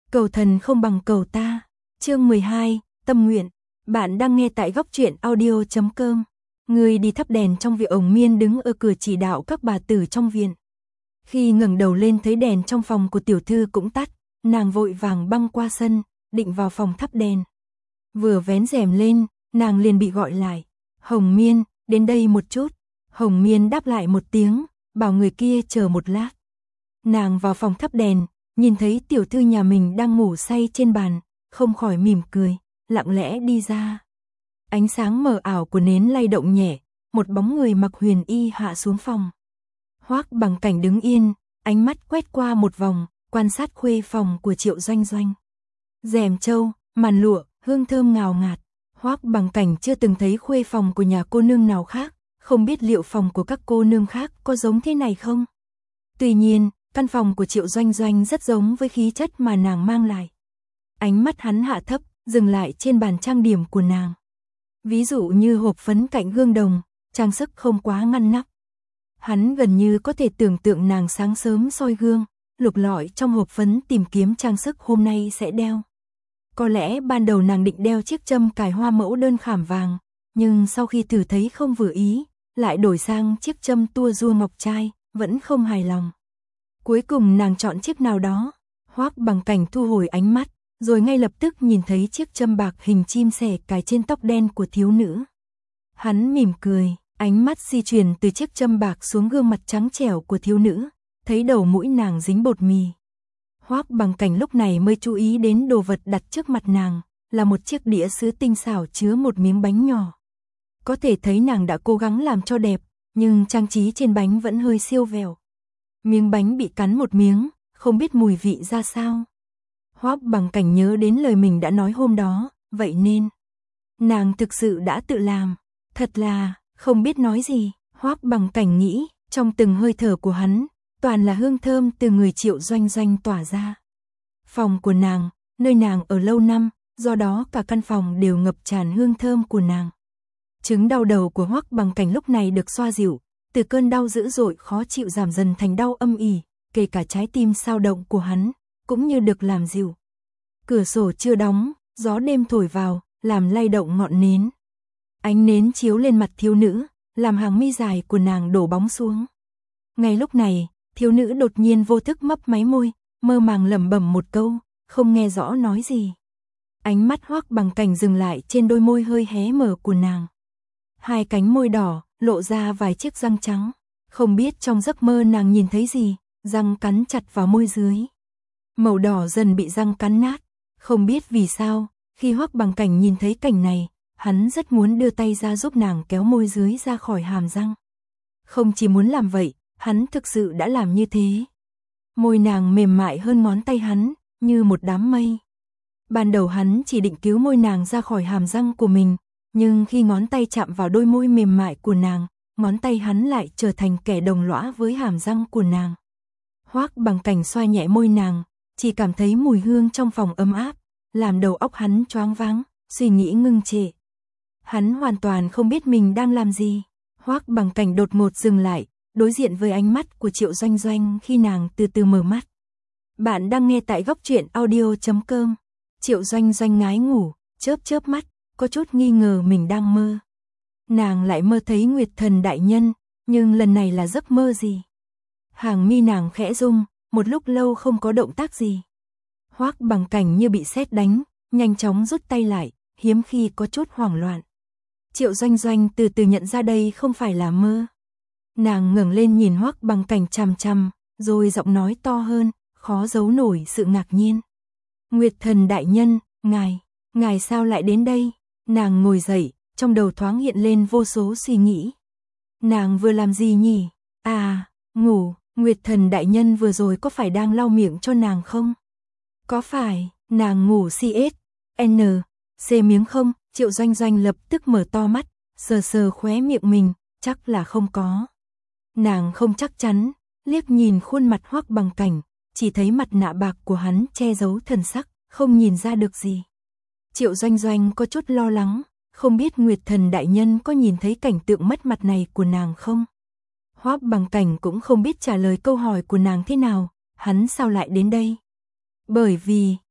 Cầu thần không bằng cầu ta. Chương 12, tâm nguyện. Bạn đang nghe tại góc truyện audio.com. Người đi thắp đèn trong viện. Ổng Miên đứng ở cửa chỉ đạo các bà tử trong viện. Khi ngẩng đầu lên thấy đèn trong phòng của tiểu thư cũng tắt, nàng vội vàng băng qua sân, định vào phòng thắp đèn. Vừa vén rèm lên, nàng liền bị gọi lại. Hồng Miên, đến đây một chút. Hồng Miên đáp lại một tiếng, bảo người kia chờ một lát. Nàng vào phòng thắp đèn, nhìn thấy tiểu thư nhà mình đang ngủ say trên bàn, không khỏi mỉm cười, lặng lẽ đi ra. Ánh sáng mờ ảo của nến lay động nhẹ, một bóng người mặc huyền y hạ xuống phòng. Hoắc Bằng Cảnh đứng yên, ánh mắt quét qua một vòng, quan sát khuê phòng của Triệu Doanh Doanh. Rèm châu, màn lụa, hương thơm ngào ngạt. Hoắc Bằng Cảnh chưa từng thấy khuê phòng của nhà cô nương nào khác, không biết liệu phòng của các cô nương khác có giống thế này không. Tuy nhiên, căn phòng của Triệu Doanh Doanh rất giống với khí chất mà nàng mang lại. Ánh mắt hắn hạ thấp, dừng lại trên bàn trang điểm của nàng. Ví dụ như hộp phấn cạnh gương đồng, trang sức không quá ngăn nắp. Hắn gần như có thể tưởng tượng nàng sáng sớm soi gương, lục lọi trong hộp phấn tìm kiếm trang sức hôm nay sẽ đeo. Có lẽ ban đầu nàng định đeo chiếc châm cài hoa mẫu đơn khảm vàng, nhưng sau khi thử thấy không vừa ý, lại đổi sang chiếc châm tua rua ngọc trai, vẫn không hài lòng. Cuối cùng nàng chọn chiếc nào đó. Hoắc Bằng Cảnh thu hồi ánh mắt, rồi ngay lập tức nhìn thấy chiếc châm bạc hình chim sẻ cài trên tóc đen của thiếu nữ. Hắn mỉm cười, ánh mắt di chuyển từ chiếc châm bạc xuống gương mặt trắng trẻo của thiếu nữ, thấy đầu mũi nàng dính bột mì. Hoắc Bằng Cảnh lúc này mới chú ý đến đồ vật đặt trước mặt nàng, là một chiếc đĩa sứ tinh xảo chứa một miếng bánh nhỏ. Có thể thấy nàng đã cố gắng làm cho đẹp, nhưng trang trí trên bánh vẫn hơi siêu vẹo. Miếng bánh bị cắn một miếng, không biết mùi vị ra sao. Hoắc Bằng Cảnh nhớ đến lời mình đã nói hôm đó, vậy nên nàng thực sự đã tự làm, thật là không biết nói gì. Hoắc Bằng Cảnh nghĩ, trong từng hơi thở của hắn, toàn là hương thơm từ người Triệu Doanh Doanh tỏa ra. Phòng của nàng, nơi nàng ở lâu năm, do đó cả căn phòng đều ngập tràn hương thơm của nàng. Chứng đau đầu của Hoắc Bằng Cảnh lúc này được xoa dịu, từ cơn đau dữ dội khó chịu giảm dần thành đau âm ỉ, kể cả trái tim sao động của hắn cũng như được làm dịu. Cửa sổ chưa đóng, gió đêm thổi vào, làm lay động ngọn nến. Ánh nến chiếu lên mặt thiếu nữ, làm hàng mi dài của nàng đổ bóng xuống. Ngay lúc này, thiếu nữ đột nhiên vô thức mấp máy môi, mơ màng lẩm bẩm một câu, không nghe rõ nói gì. Ánh mắt Hoắc Bằng Cảnh dừng lại trên đôi môi hơi hé mở của nàng. Hai cánh môi đỏ, lộ ra vài chiếc răng trắng. Không biết trong giấc mơ nàng nhìn thấy gì, răng cắn chặt vào môi dưới. Màu đỏ dần bị răng cắn nát. Không biết vì sao, khi Hoắc Bằng Cảnh nhìn thấy cảnh này, hắn rất muốn đưa tay ra giúp nàng kéo môi dưới ra khỏi hàm răng. Không chỉ muốn làm vậy, hắn thực sự đã làm như thế. Môi nàng mềm mại hơn ngón tay hắn, như một đám mây. Ban đầu hắn chỉ định cứu môi nàng ra khỏi hàm răng của mình, nhưng khi ngón tay chạm vào đôi môi mềm mại của nàng, ngón tay hắn lại trở thành kẻ đồng lõa với hàm răng của nàng. Hoắc Bằng Cảnh xoa nhẹ môi nàng, chỉ cảm thấy mùi hương trong phòng ấm áp, làm đầu óc hắn choáng váng, suy nghĩ ngưng trệ. Hắn hoàn toàn không biết mình đang làm gì. Hoắc Bằng Cảnh đột ngột dừng lại, đối diện với ánh mắt của Triệu Doanh Doanh khi nàng từ từ mở mắt. Bạn đang nghe tại góc truyện audio.com. Triệu Doanh Doanh ngái ngủ, chớp chớp mắt, có chút nghi ngờ mình đang mơ. Nàng lại mơ thấy Nguyệt Thần đại nhân, nhưng lần này là giấc mơ gì? Hàng mi nàng khẽ rung, một lúc lâu không có động tác gì. Hoắc Bằng Cảnh như bị sét đánh, nhanh chóng rút tay lại, hiếm khi có chút hoảng loạn. Triệu Doanh Doanh từ từ nhận ra đây không phải là mơ. Nàng ngẩng lên nhìn Hoắc Bằng Cảnh chằm chằm, rồi giọng nói to hơn, khó giấu nổi sự ngạc nhiên. Nguyệt Thần đại nhân, ngài sao lại đến đây? Nàng ngồi dậy, trong đầu thoáng hiện lên vô số suy nghĩ. Nàng vừa làm gì nhỉ? À, ngủ. Nguyệt Thần đại nhân vừa rồi có phải đang lau miệng cho nàng không? Có phải, nàng ngủ C miếng không? Triệu Doanh Doanh lập tức mở to mắt, sờ sờ khóe miệng mình, chắc là không có. Nàng không chắc chắn, liếc nhìn khuôn mặt Hoắc Bằng Cảnh, chỉ thấy mặt nạ bạc của hắn che giấu thần sắc, không nhìn ra được gì. Triệu Doanh Doanh có chút lo lắng, không biết Nguyệt Thần đại nhân có nhìn thấy cảnh tượng mất mặt này của nàng không? Hoắc Bằng Cảnh cũng không biết trả lời câu hỏi của nàng thế nào, hắn sao lại đến đây? Bởi vì,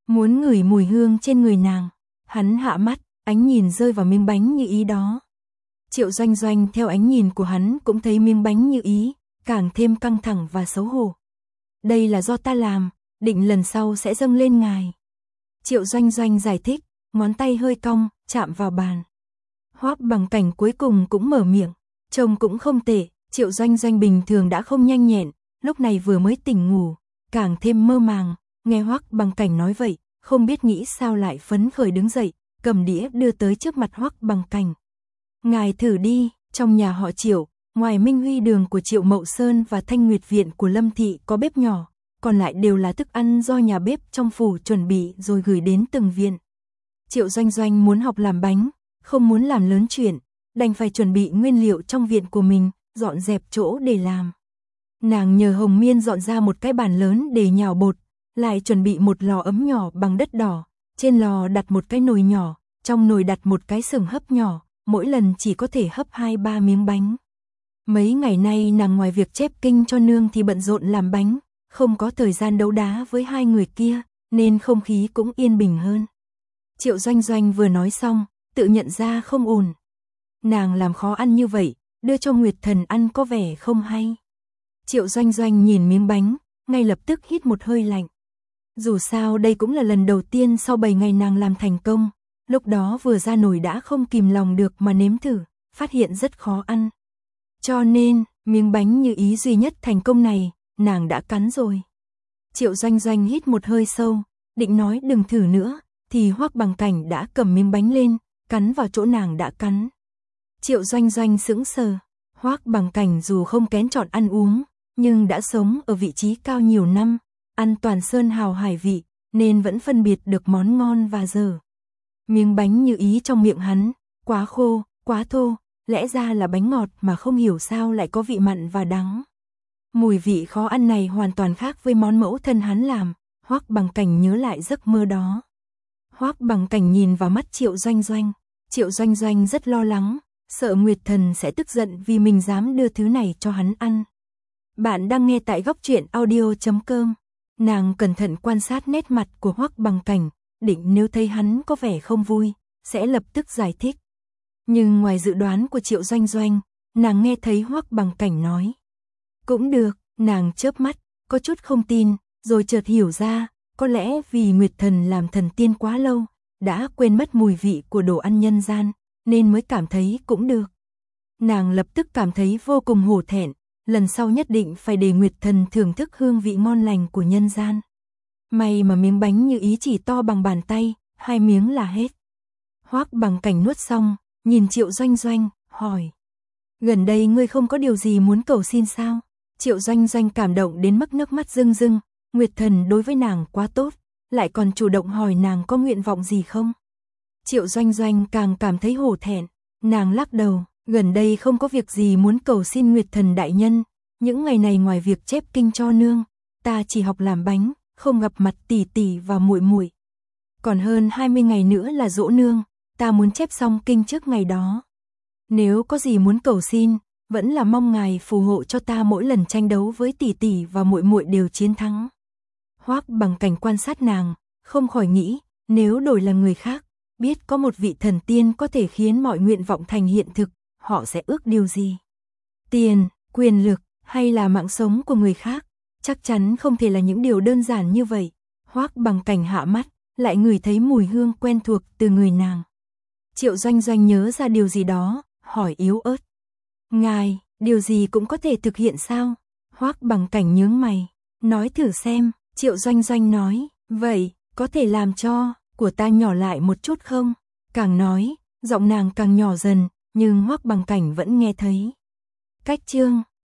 muốn ngửi mùi hương trên người nàng. Hắn hạ mắt, ánh nhìn rơi vào miếng bánh như ý đó. Triệu Doanh Doanh theo ánh nhìn của hắn cũng thấy miếng bánh như ý, càng thêm căng thẳng và xấu hổ. Đây là do ta làm, định lần sau sẽ dâng lên ngài. Triệu Doanh Doanh giải thích, ngón tay hơi cong, chạm vào bàn. Hoắc Bằng Cảnh cuối cùng cũng mở miệng, trông cũng không tệ. Triệu Doanh Doanh bình thường đã không nhanh nhẹn, lúc này vừa mới tỉnh ngủ, càng thêm mơ màng, nghe Hoắc Bằng Cảnh nói vậy, không biết nghĩ sao lại phấn khởi đứng dậy, cầm đĩa đưa tới trước mặt Hoắc Bằng Cảnh. Ngài thử đi, trong nhà họ Triệu, ngoài Minh Huy đường của Triệu Mậu Sơn và Thanh Nguyệt viện của Lâm thị có bếp nhỏ, còn lại đều là thức ăn do nhà bếp trong phủ chuẩn bị rồi gửi đến từng viện. Triệu Doanh Doanh muốn học làm bánh, không muốn làm lớn chuyện, đành phải chuẩn bị nguyên liệu trong viện của mình, dọn dẹp chỗ để làm. Nàng nhờ Hồng Miên dọn ra một cái bàn lớn để nhào bột, lại chuẩn bị một lò ấm nhỏ bằng đất đỏ, trên lò đặt một cái nồi nhỏ, trong nồi đặt một cái xưởng hấp nhỏ, mỗi lần chỉ có thể hấp 2-3 miếng bánh. Mấy ngày nay nàng ngoài việc chép kinh cho nương thì bận rộn làm bánh, không có thời gian đấu đá với hai người kia, nên không khí cũng yên bình hơn. Triệu Doanh Doanh vừa nói xong, tự nhận ra không ổn. Nàng làm khó ăn như vậy, đưa cho Nguyệt Thần ăn có vẻ không hay. Triệu Doanh Doanh nhìn miếng bánh, ngay lập tức hít một hơi lạnh. Dù sao đây cũng là lần đầu tiên sau 7 ngày nàng làm thành công, lúc đó vừa ra nồi đã không kìm lòng được mà nếm thử, phát hiện rất khó ăn. Cho nên, miếng bánh như ý duy nhất thành công này, nàng đã cắn rồi. Triệu Doanh Doanh hít một hơi sâu, định nói đừng thử nữa, thì Hoắc Bằng Cảnh đã cầm miếng bánh lên, cắn vào chỗ nàng đã cắn. Triệu Doanh Doanh sững sờ, Hoắc Bằng Cảnh dù không kén chọn ăn uống, nhưng đã sống ở vị trí cao nhiều năm, ăn toàn sơn hào hải vị, nên vẫn phân biệt được món ngon và dở. Miếng bánh như ý trong miệng hắn, quá khô, quá thô, lẽ ra là bánh ngọt mà không hiểu sao lại có vị mặn và đắng. Mùi vị khó ăn này hoàn toàn khác với món mẫu thân hắn làm, Hoắc Bằng Cảnh nhớ lại giấc mơ đó. Hoắc Bằng Cảnh nhìn vào mắt Triệu Doanh Doanh, Triệu Doanh Doanh rất lo lắng, sợ Nguyệt Thần sẽ tức giận vì mình dám đưa thứ này cho hắn ăn. Bạn đang nghe tại góc truyện audio.com. Nàng cẩn thận quan sát nét mặt của Hoắc Bằng Cảnh, định nếu thấy hắn có vẻ không vui, sẽ lập tức giải thích. Nhưng ngoài dự đoán của Triệu Doanh Doanh, nàng nghe thấy Hoắc Bằng Cảnh nói. Cũng được, nàng chớp mắt, có chút không tin, rồi chợt hiểu ra, có lẽ vì Nguyệt Thần làm thần tiên quá lâu, đã quên mất mùi vị của đồ ăn nhân gian, nên mới cảm thấy cũng được. Nàng lập tức cảm thấy vô cùng hổ thẹn, lần sau nhất định phải để Nguyệt Thần thưởng thức hương vị ngon lành của nhân gian. May mà miếng bánh như ý chỉ to bằng bàn tay, 2 miếng là hết. Hoắc Bằng Cảnh nuốt xong, nhìn Triệu Doanh Doanh, hỏi. Gần đây ngươi không có điều gì muốn cầu xin sao? Triệu Doanh Doanh cảm động đến mức nước mắt rưng rưng, Nguyệt Thần đối với nàng quá tốt, lại còn chủ động hỏi nàng có nguyện vọng gì không? Triệu Doanh Doanh càng cảm thấy hổ thẹn, nàng lắc đầu, gần đây không có việc gì muốn cầu xin Nguyệt Thần đại nhân, những ngày này ngoài việc chép kinh cho nương, ta chỉ học làm bánh, không gặp mặt tỷ tỷ và muội muội. Còn hơn 20 ngày nữa là giỗ nương, ta muốn chép xong kinh trước ngày đó. Nếu có gì muốn cầu xin, vẫn là mong ngài phù hộ cho ta mỗi lần tranh đấu với tỷ tỷ và muội muội đều chiến thắng. Hoắc Bằng Cảnh quan sát nàng, không khỏi nghĩ, nếu đổi là người khác, biết có một vị thần tiên có thể khiến mọi nguyện vọng thành hiện thực, họ sẽ ước điều gì? Tiền, quyền lực, hay là mạng sống của người khác? Chắc chắn không thể là những điều đơn giản như vậy. Hoắc Bằng Cảnh hạ mắt, lại ngửi thấy mùi hương quen thuộc từ người nàng. Triệu Doanh Doanh nhớ ra điều gì đó, hỏi yếu ớt. Ngài, điều gì cũng có thể thực hiện sao? Hoắc Bằng Cảnh nhướng mày, nói thử xem. Triệu Doanh Doanh nói, vậy, có thể làm cho của ta nhỏ lại một chút không? Càng nói, giọng nàng càng nhỏ dần, nhưng Hoắc Bằng Cảnh vẫn nghe thấy. Cách chương